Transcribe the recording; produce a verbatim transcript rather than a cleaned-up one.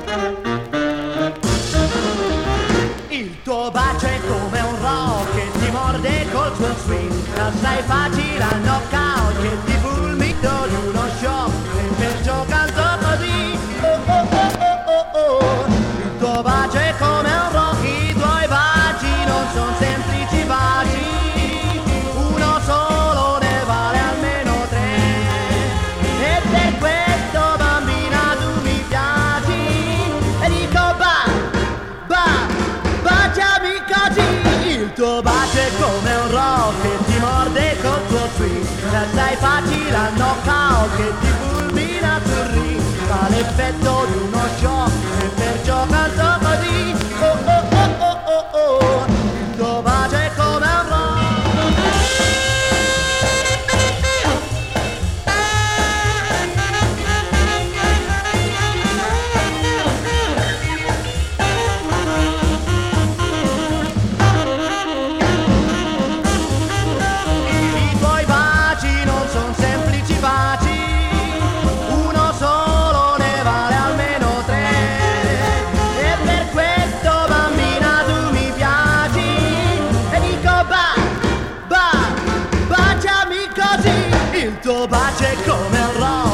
Il tuo bacio è come un rock che ti morde col suo swing, assai facile a knockout che ti fulmina di uno shock, e perciò canto così. Oh oh oh oh oh oh. Il tuo bacio è come un rock, i tuoi baci non sono semplici baci, uno solo ne vale almeno tre, e per questo bambina tu mi piaci, e dico ba, ba, baciami così. Il tuo bacio è come un rock che ti morde col tuo swing, assai facile a knockout che ti fulmina sul ring, fa l'effetto di uno shock e perciò canto così. Oh oh oh oh oh oh. Il tuo bacio è come un rock. I tuoi baci non sono semplici baci, uno solo ne vale almeno tre, e per questo bambina tu mi piaci, e dico ba, ba, baciami così. Il tuo bacio è come un rock